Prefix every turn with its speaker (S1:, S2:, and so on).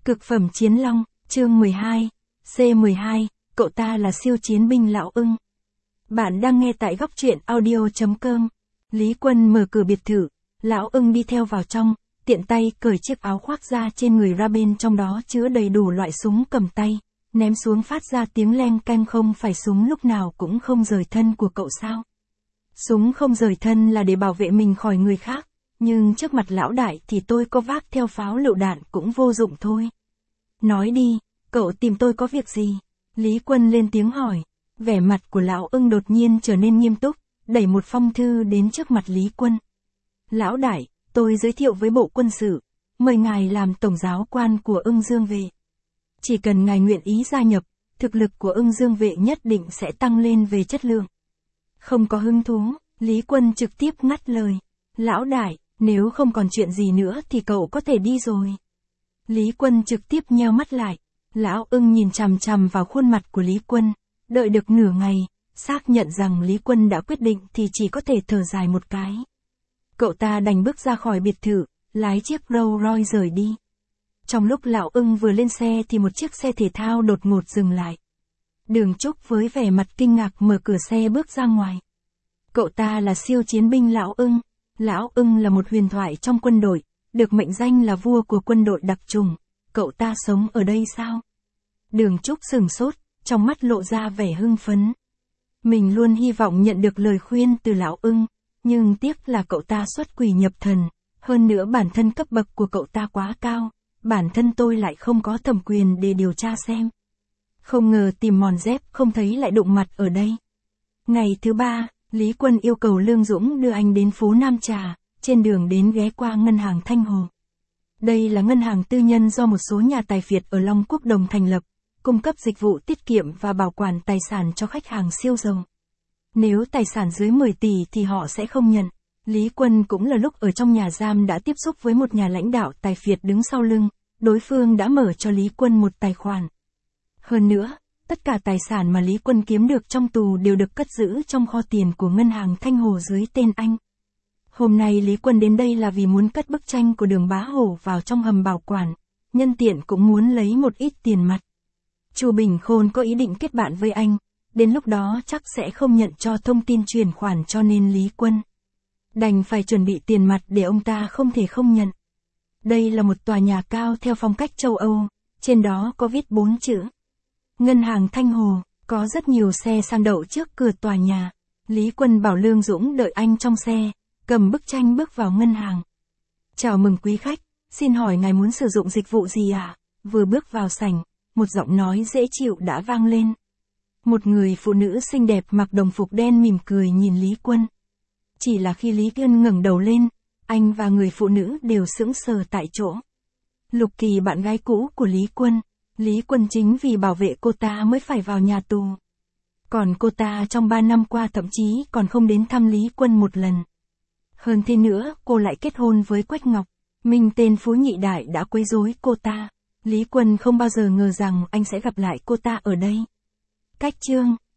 S1: Cực phẩm chiến long, chương 12, C12, cậu ta là siêu chiến binh Lão Ưng. Bạn đang nghe tại góc truyện audio.com. Lý Quân mở cửa biệt thự, Lão Ưng đi theo vào trong, tiện tay cởi chiếc áo khoác ra trên người ra, bên trong đó chứa đầy đủ loại súng cầm tay, ném xuống phát ra tiếng leng canh. Không phải súng lúc nào cũng không rời thân của cậu sao? Súng không rời thân là để bảo vệ mình khỏi người khác, nhưng trước mặt lão đại thì tôi có vác theo pháo lựu đạn cũng vô dụng thôi. Nói đi, cậu tìm tôi có việc gì? Lý Quân lên tiếng hỏi. Vẻ mặt của Lão Ưng đột nhiên trở nên nghiêm túc, đẩy một phong thư đến trước mặt Lý Quân. Lão đại, tôi giới thiệu với Bộ Quân sự, mời ngài làm tổng giáo quan của Ưng Dương Vệ. Chỉ cần ngài nguyện ý gia nhập, thực lực của Ưng Dương Vệ nhất định sẽ tăng lên về chất lượng. Không có hứng thú, Lý Quân trực tiếp ngắt lời. Lão đại, nếu không còn chuyện gì nữa thì cậu có thể đi rồi. Lý Quân trực tiếp nheo mắt lại. Lão Ưng nhìn chằm chằm vào khuôn mặt của Lý Quân, đợi được nửa ngày, xác nhận rằng Lý Quân đã quyết định thì chỉ có thể thở dài một cái. Cậu ta đành bước ra khỏi biệt thự, lái chiếc Rolls Royce rời đi. Trong lúc Lão Ưng vừa lên xe thì một chiếc xe thể thao đột ngột dừng lại. Đường Trúc với vẻ mặt kinh ngạc mở cửa xe bước ra ngoài. Cậu ta là siêu chiến binh Lão Ưng. Lão Ưng là một huyền thoại trong quân đội, được mệnh danh là vua của quân đội đặc chủng. Cậu ta sống ở đây sao? Đường Trúc sửng sốt, trong mắt lộ ra vẻ hưng phấn. Mình luôn hy vọng nhận được lời khuyên từ Lão Ưng, nhưng tiếc là cậu ta xuất quỷ nhập thần, hơn nữa bản thân cấp bậc của cậu ta quá cao, bản thân tôi lại không có thẩm quyền để điều tra xem. Không ngờ tìm mòn dép không thấy lại đụng mặt ở đây. Ngày thứ ba, Lý Quân yêu cầu Lương Dũng đưa anh đến phố Nam Trà, trên đường đến ghé qua ngân hàng Thanh Hồ. Đây là ngân hàng tư nhân do một số nhà tài phiệt ở Long Quốc Đồng thành lập, cung cấp dịch vụ tiết kiệm và bảo quản tài sản cho khách hàng siêu giàu. Nếu tài sản dưới 10 tỷ thì họ sẽ không nhận. Lý Quân cũng là lúc ở trong nhà giam đã tiếp xúc với một nhà lãnh đạo tài phiệt đứng sau lưng, đối phương đã mở cho Lý Quân một tài khoản. Hơn nữa, tất cả tài sản mà Lý Quân kiếm được trong tù đều được cất giữ trong kho tiền của ngân hàng Thanh Hồ dưới tên anh. Hôm nay Lý Quân đến đây là vì muốn cất bức tranh của Đường Bá Hổ vào trong hầm bảo quản, nhân tiện cũng muốn lấy một ít tiền mặt. Chu Bình Khôn có ý định kết bạn với anh, đến lúc đó chắc sẽ không nhận cho thông tin chuyển khoản, cho nên Lý Quân đành phải chuẩn bị tiền mặt để ông ta không thể không nhận. Đây là một tòa nhà cao theo phong cách châu Âu, trên đó có viết 4 chữ Ngân hàng Thanh Hồ, có rất nhiều xe sang đậu trước cửa tòa nhà. Lý Quân bảo Lương Dũng đợi anh trong xe, cầm bức tranh bước vào ngân hàng. Chào mừng quý khách, xin hỏi ngài muốn sử dụng dịch vụ gì ạ? Vừa bước vào sảnh, một giọng nói dễ chịu đã vang lên. Một người phụ nữ xinh đẹp mặc đồng phục đen mỉm cười nhìn Lý Quân. Chỉ là khi Lý Quân ngẩng đầu lên, anh và người phụ nữ đều sững sờ tại chỗ. Lục Kỳ, bạn gái cũ của Lý Quân. Lý Quân chính vì bảo vệ cô ta mới phải vào nhà tù. Còn cô ta trong 3 năm qua thậm chí còn không đến thăm Lý Quân một lần. Hơn thế nữa, cô lại kết hôn với Quách Ngọc Minh, tên Phú Nhị Đại đã quấy rối cô ta. Lý Quân không bao giờ ngờ rằng anh sẽ gặp lại cô ta ở đây. Cách chương